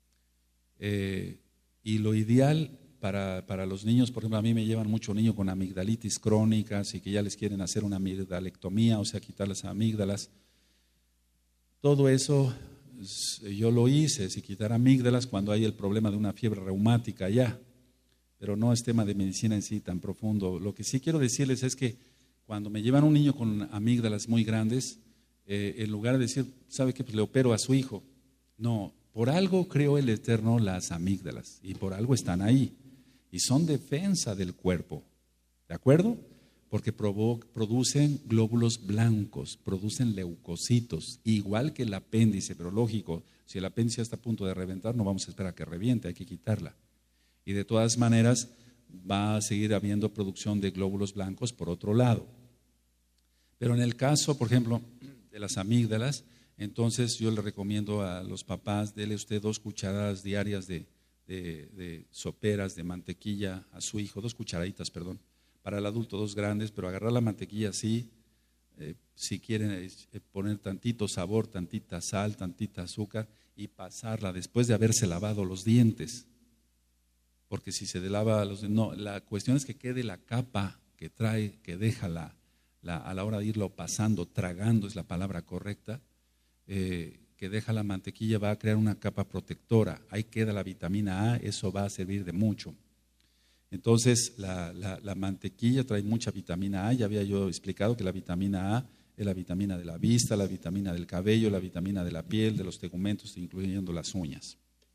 Y lo ideal para los niños, por ejemplo, a mí me llevan mucho niños con amigdalitis crónicas y que ya les quieren hacer una amigdalectomía, o sea, quitar las amígdalas. Todo eso yo lo hice, si quitar amígdalas cuando hay el problema de una fiebre reumática ya, pero no es tema de medicina en sí tan profundo. Lo que sí quiero decirles es que cuando me llevan un niño con amígdalas muy grandes, en lugar de decir, ¿sabe qué? Pues le opero a su hijo. No, por algo creó el Eterno las amígdalas y por algo están ahí y son defensa del cuerpo, ¿de acuerdo? Porque producen glóbulos blancos, producen leucocitos, igual que el apéndice, pero lógico, si el apéndice está a punto de reventar, no vamos a esperar a que reviente, hay que quitarla. Y de todas maneras va a seguir habiendo producción de glóbulos blancos por otro lado. Pero en el caso, por ejemplo, de las amígdalas, entonces yo le recomiendo a los papás, dele usted 2 cucharadas diarias de soperas, de mantequilla a su hijo, 2 cucharaditas, perdón. Para el adulto 2 grandes, pero agarrar la mantequilla así, si quieren poner tantito sabor, tantita sal, tantita azúcar y pasarla después de haberse lavado los dientes. Porque si se lava no, la cuestión es que quede la capa que trae, que deja a la hora de irlo pasando, tragando es la palabra correcta, que deja la mantequilla, va a crear una capa protectora. Ahí queda la vitamina A, eso va a servir de mucho. Entonces, la mantequilla trae mucha vitamina A. Ya había yo explicado que la vitamina A es la vitamina de la vista, la vitamina del cabello, la vitamina de la piel, de los tegumentos, incluyendo las uñas.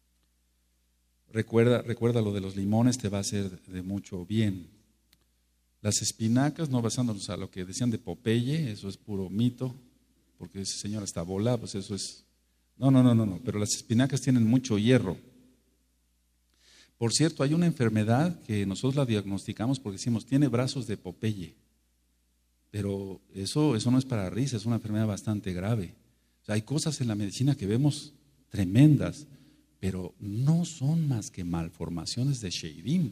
Recuerda lo de los limones, te va a hacer de mucho bien. Las espinacas, no basándonos a lo que decían de Popeye, eso es puro mito, porque ese señor hasta bola, pues eso es... No, pero las espinacas tienen mucho hierro. Por cierto, hay una enfermedad que nosotros la diagnosticamos porque decimos, tiene brazos de Popeye, pero eso no es para risa, es una enfermedad bastante grave. O sea, hay cosas en la medicina que vemos tremendas, pero no son más que malformaciones de Sheidim.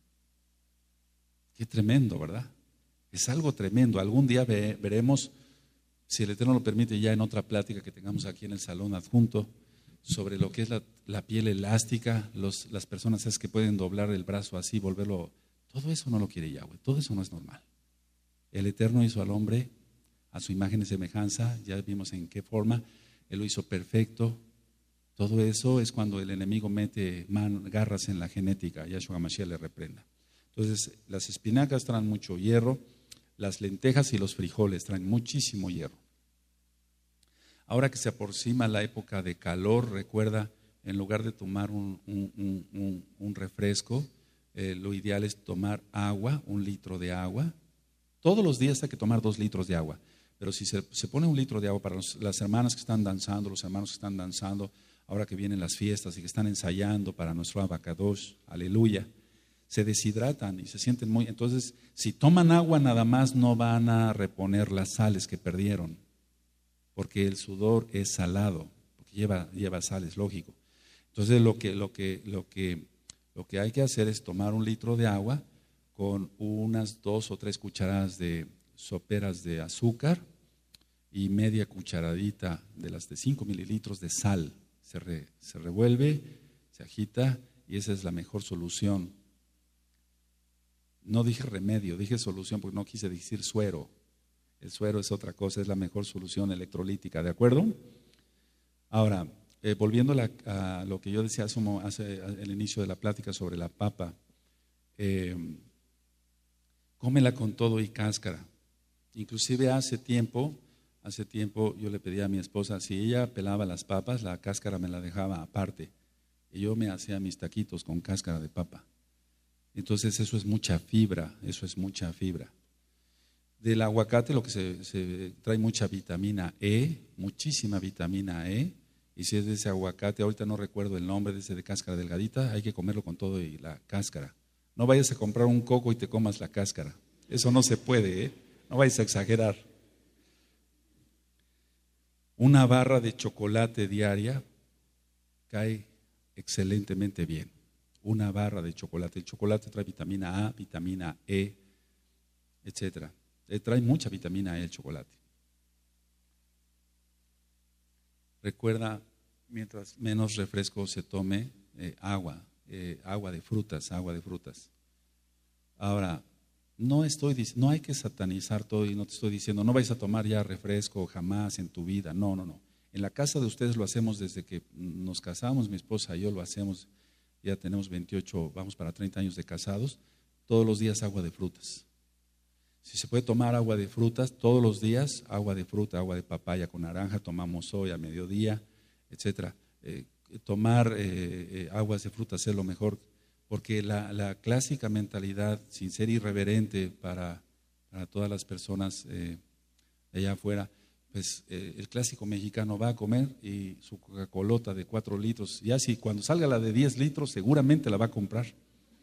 Qué tremendo, ¿verdad? Es algo tremendo. Algún día veremos, si el Eterno lo permite, ya en otra plática que tengamos aquí en el salón adjunto, sobre lo que es la piel elástica, las personas es que pueden doblar el brazo así, volverlo. Todo eso no lo quiere Yahweh, todo eso no es normal. El Eterno hizo al hombre a su imagen y semejanza, ya vimos en qué forma, Él lo hizo perfecto. Todo eso es cuando el enemigo mete garras en la genética, Yahshua Mashiach le reprenda. Entonces, las espinacas traen mucho hierro, las lentejas y los frijoles traen muchísimo hierro. Ahora que se aproxima la época de calor, recuerda, en lugar de tomar un refresco, lo ideal es tomar agua, 1 litro de agua. Todos los días hay que tomar 2 litros de agua, pero si se pone 1 litro de agua para las hermanas que están danzando, los hermanos que están danzando, ahora que vienen las fiestas y que están ensayando para nuestro Abacadosh, aleluya, se deshidratan y se sienten muy... Entonces, si toman agua nada más no van a reponer las sales que perdieron, porque el sudor es salado, porque lleva sales, lógico. Entonces, lo que hay que hacer es tomar 1 litro de agua con unas 2 o 3 cucharadas de soperas de azúcar y media cucharadita de las de 5 mililitros de sal. Se revuelve, se agita y esa es la mejor solución. No dije remedio, dije solución porque no quise decir suero. El suero es otra cosa, es la mejor solución electrolítica, ¿de acuerdo? Ahora, volviendo a lo que yo decía hace el inicio de la plática sobre la papa, cómela con todo y cáscara. Inclusive hace tiempo yo le pedí a mi esposa, si ella pelaba las papas, la cáscara me la dejaba aparte. Y yo me hacía mis taquitos con cáscara de papa. Entonces eso es mucha fibra, Del aguacate lo que se trae mucha vitamina E, muchísima vitamina E. Y si es de ese aguacate, ahorita no recuerdo el nombre, de ese de cáscara delgadita, hay que comerlo con todo y la cáscara. No vayas a comprar un coco y te comas la cáscara. Eso no se puede, no vayas a exagerar. 1 barra de chocolate diaria cae excelentemente bien. 1 barra de chocolate. El chocolate trae vitamina A, vitamina E, etcétera. Trae mucha vitamina E el chocolate. Recuerda, mientras menos refresco se tome, agua de frutas. Ahora, no hay que satanizar todo y no te estoy diciendo, no vais a tomar ya refresco jamás en tu vida. No. En la casa de ustedes lo hacemos desde que nos casamos, mi esposa y yo lo hacemos, ya tenemos 28, vamos para 30 años de casados, todos los días agua de frutas. Si se puede tomar agua de frutas, todos los días, agua de fruta, agua de papaya con naranja, tomamos hoy a mediodía, etcétera. Tomar aguas de frutas es lo mejor, porque la clásica mentalidad, sin ser irreverente para todas las personas de allá afuera, pues el clásico mexicano va a comer y su Coca-Colota de 4 litros, ya si cuando salga la de 10 litros seguramente la va a comprar.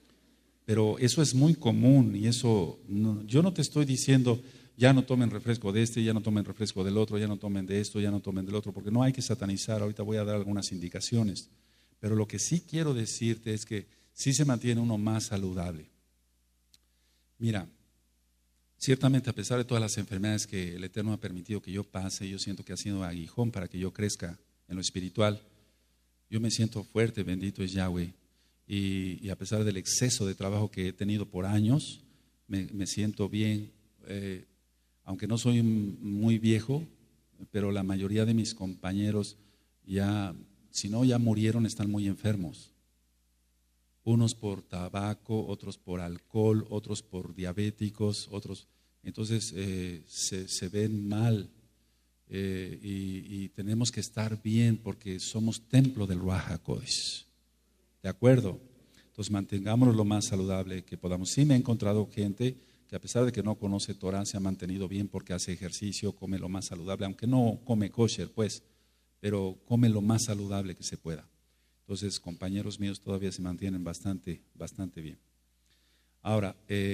Pero eso es muy común y eso, yo no te estoy diciendo, ya no tomen refresco de este, ya no tomen refresco del otro, ya no tomen de esto, ya no tomen del otro, porque no hay que satanizar. Ahorita voy a dar algunas indicaciones. Pero lo que sí quiero decirte es que sí se mantiene uno más saludable. Mira, ciertamente a pesar de todas las enfermedades que el Eterno ha permitido que yo pase, yo siento que ha sido aguijón para que yo crezca en lo espiritual. Yo me siento fuerte, bendito es Yahweh. Y a pesar del exceso de trabajo que he tenido por años, me siento bien. Aunque no soy muy viejo, pero la mayoría de mis compañeros ya, si no ya murieron, están muy enfermos. Unos por tabaco, otros por alcohol, otros por diabéticos, otros. Entonces se ven mal y tenemos que estar bien porque somos templo del Ruach HaKodesh. ¿De acuerdo? Entonces mantengámonos lo más saludable que podamos. Sí me he encontrado gente que a pesar de que no conoce Torah se ha mantenido bien porque hace ejercicio, come lo más saludable, aunque no come kosher pues, pero come lo más saludable que se pueda. Entonces compañeros míos todavía se mantienen bastante bien. Ahora,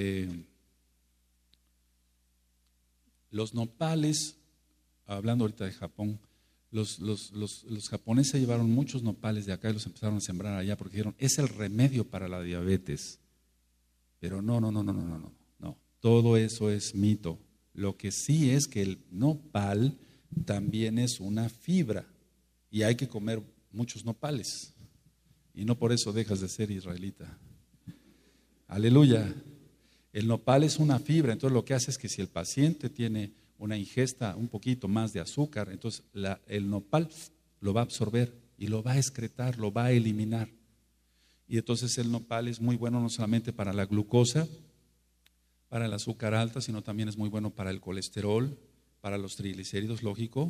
los nopales, hablando ahorita de Japón, los japoneses llevaron muchos nopales de acá y los empezaron a sembrar allá porque dijeron, es el remedio para la diabetes. Pero no, todo eso es mito. Lo que sí es que el nopal también es una fibra y hay que comer muchos nopales y no por eso dejas de ser israelita. Aleluya. El nopal es una fibra, entonces lo que hace es que si el paciente tiene una ingesta un poquito más de azúcar, entonces el nopal lo va a absorber y lo va a excretar, lo va a eliminar. Y entonces el nopal es muy bueno no solamente para la glucosa, para el azúcar alta, sino también es muy bueno para el colesterol, para los triglicéridos, lógico.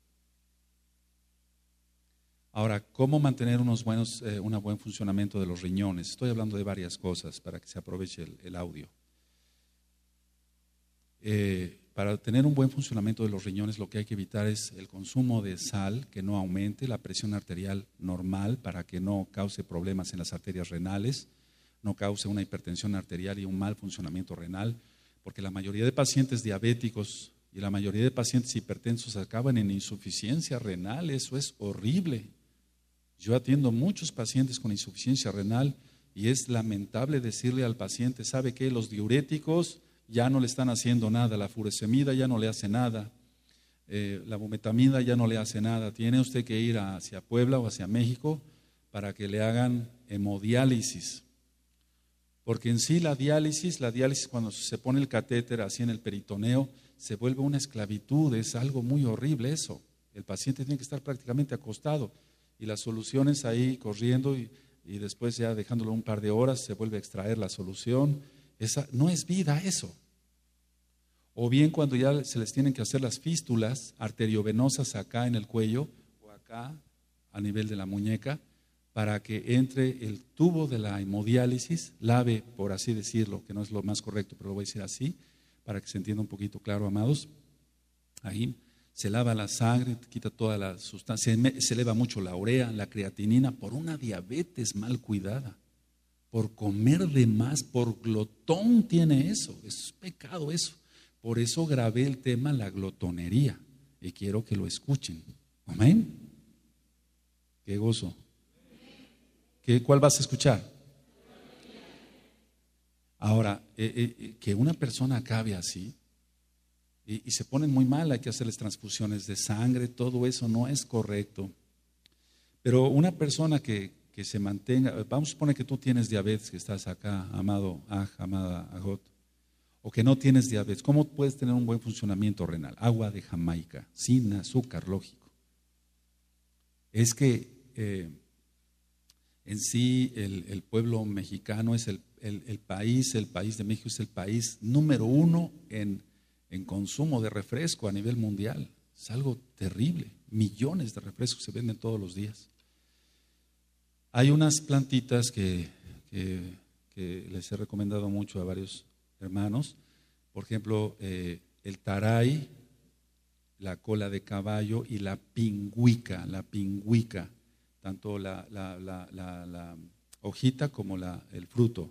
Ahora, ¿cómo mantener un buen funcionamiento de los riñones? Estoy hablando de varias cosas para que se aproveche el audio. Para tener un buen funcionamiento de los riñones lo que hay que evitar es el consumo de sal, que no aumente la presión arterial normal para que no cause problemas en las arterias renales, no cause una hipertensión arterial y un mal funcionamiento renal, porque la mayoría de pacientes diabéticos y la mayoría de pacientes hipertensos acaban en insuficiencia renal. Eso es horrible. Yo atiendo muchos pacientes con insuficiencia renal y es lamentable decirle al paciente, ¿sabe qué? Los diuréticos ya no le están haciendo nada, la furosemida ya no le hace nada, la bumetamida ya no le hace nada. Tiene usted que ir hacia Puebla o hacia México para que le hagan hemodiálisis. Porque en sí la diálisis cuando se pone el catéter así en el peritoneo, se vuelve una esclavitud, es algo muy horrible eso. El paciente tiene que estar prácticamente acostado y las soluciones ahí corriendo y después ya dejándolo un par de horas se vuelve a extraer la solución. No es vida eso. O bien cuando ya se les tienen que hacer las fístulas arteriovenosas acá en el cuello o acá a nivel de la muñeca para que entre el tubo de la hemodiálisis, lave, por así decirlo, que no es lo más correcto, pero lo voy a decir así, para que se entienda un poquito claro, amados. Ahí se lava la sangre, quita toda la sustancia, se eleva mucho la urea, la creatinina, por una diabetes mal cuidada. Por comer de más, por glotón tiene eso, es pecado eso. Por eso grabé el tema la glotonería y quiero que lo escuchen. Amén. Qué gozo. ¿Cuál vas a escuchar? Ahora, que una persona acabe así y se ponen muy mal, hay que hacerles transfusiones de sangre, todo eso no es correcto. Pero una persona que se mantenga, vamos a suponer que tú tienes diabetes, que estás acá, amada Agot, o que no tienes diabetes, ¿cómo puedes tener un buen funcionamiento renal? Agua de Jamaica, sin azúcar, lógico. Es que en sí el pueblo mexicano es el país de México es el país número 1 en consumo de refresco a nivel mundial. Es algo terrible, millones de refrescos se venden todos los días. Hay unas plantitas que les he recomendado mucho a varios hermanos, por ejemplo, el taray, la cola de caballo y la pingüica, tanto la hojita como el fruto.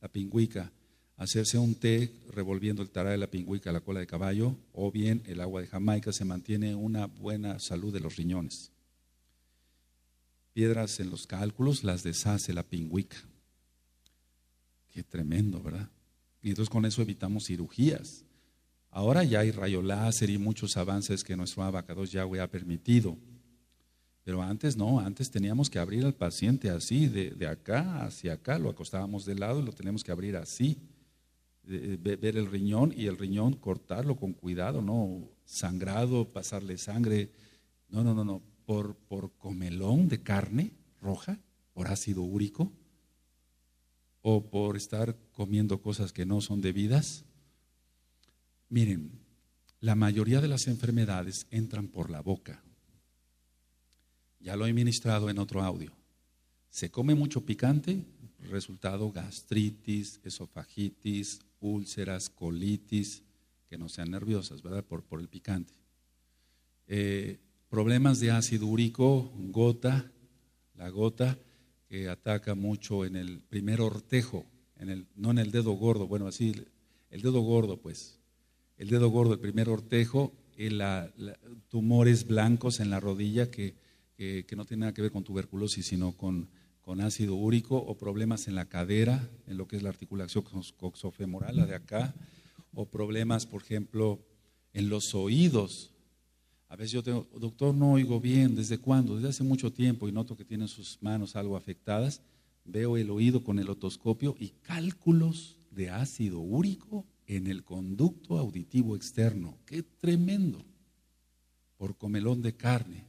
la pingüica, hacerse un té revolviendo el tará de la pingüica a la cola de caballo, o bien el agua de Jamaica, se mantiene una buena salud de los riñones. Piedras en los cálculos las deshace la pingüica. Qué tremendo, ¿verdad? Y entonces con eso evitamos cirugías. Ahora ya hay rayo láser y muchos avances que nuestro abacados Yahweh ha permitido. Pero antes no, antes teníamos que abrir al paciente así, de acá hacia acá, lo acostábamos de lado y lo teníamos que abrir así. Ver el riñón y el riñón cortarlo con cuidado, no sangrado, pasarle sangre. No. Por comelón de carne roja, por ácido úrico, o por estar comiendo cosas que no son debidas. Miren, la mayoría de las enfermedades entran por la boca. Ya lo he ministrado en otro audio. Se come mucho picante, resultado gastritis, esofagitis, úlceras, colitis, que no sean nerviosas, ¿verdad? Por el picante. Problemas de ácido úrico, la gota que ataca mucho en el primer ortejo, no en el dedo gordo, bueno, así, el dedo gordo, pues. El dedo gordo, el primer ortejo, tumores blancos en la rodilla que no tienen nada que ver con tuberculosis, sino con ácido úrico, o problemas en la cadera, en lo que es la articulación coxofemoral, la de acá, o problemas, por ejemplo, en los oídos. A veces yo tengo, doctor, no oigo bien, ¿desde cuándo? Desde hace mucho tiempo, y noto que tienen sus manos algo afectadas. Veo el oído con el otoscopio y cálculos de ácido úrico en el conducto auditivo externo. ¡Qué tremendo! Por comelón de carne.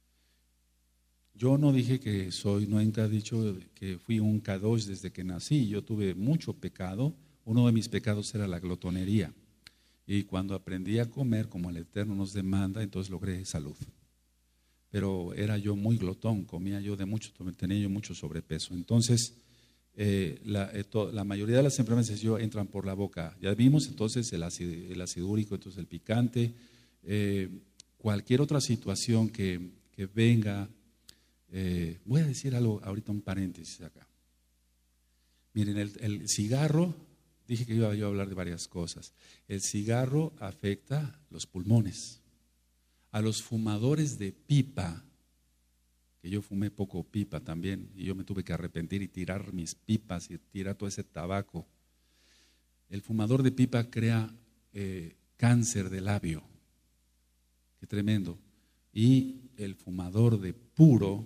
Yo no dije que nunca he dicho que fui un kadosh desde que nací. Yo tuve mucho pecado. Uno de mis pecados era la glotonería. Y cuando aprendí a comer como el Eterno nos demanda, entonces logré salud. Pero era yo muy glotón, comía yo de mucho, tenía yo mucho sobrepeso. Entonces, la mayoría de las enfermedades entran por la boca. Ya vimos entonces el ácido úrico, entonces el picante, cualquier otra situación que venga. Voy a decir algo ahorita, un paréntesis acá. Miren, el cigarro, dije que iba yo a hablar de varias cosas. El cigarro afecta los pulmones. A los fumadores de pipa, que yo fumé poco pipa también, y yo me tuve que arrepentir y tirar mis pipas y tirar todo ese tabaco. El fumador de pipa crea cáncer de labio. Qué tremendo. Y el fumador de puro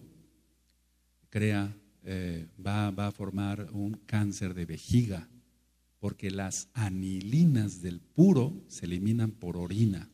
va a formar un cáncer de vejiga, porque las anilinas del puro se eliminan por orina.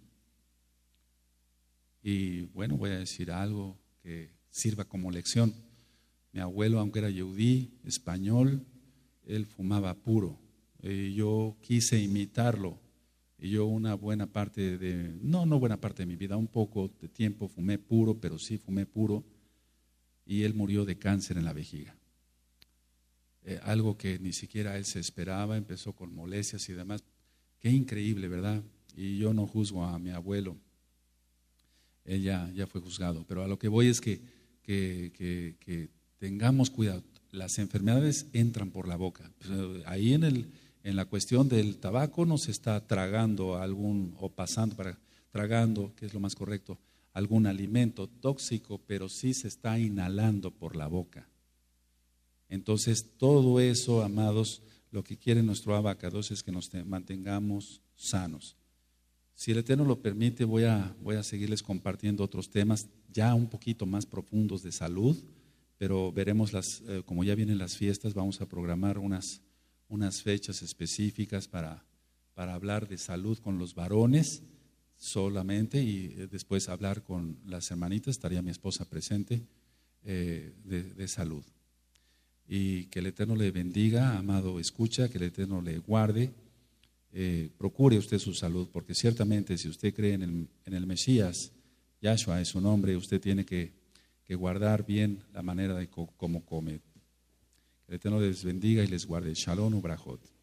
Y bueno, voy a decir algo que sirva como lección. Mi abuelo, aunque era yehudí, español, él fumaba puro. Y yo quise imitarlo. Y yo una buena parte no buena parte de mi vida, un poco de tiempo fumé puro, pero sí fumé puro. Y él murió de cáncer en la vejiga. Algo que ni siquiera él se esperaba, empezó con molestias y demás. Qué increíble, ¿verdad? Y yo no juzgo a mi abuelo. Él ya fue juzgado. Pero a lo que voy es que tengamos cuidado. Las enfermedades entran por la boca. Pues ahí en la cuestión del tabaco no se está tragando tragando, que es lo más correcto, algún alimento tóxico, pero sí se está inhalando por la boca. Entonces, todo eso, amados, lo que quiere nuestro abacados es que nos mantengamos sanos. Si el Eterno lo permite, voy a seguirles compartiendo otros temas ya un poquito más profundos de salud, pero veremos como ya vienen las fiestas, vamos a programar unas fechas específicas para hablar de salud con los varones solamente, y después hablar con las hermanitas, estaría mi esposa presente, de salud. Y que el Eterno le bendiga, amado escucha, que el Eterno le guarde. Procure usted su salud, porque ciertamente si usted cree en el Mesías, Yahshua es su nombre, usted tiene que guardar bien la manera de cómo come. Que el Eterno les bendiga y les guarde. Shalom ubrajot.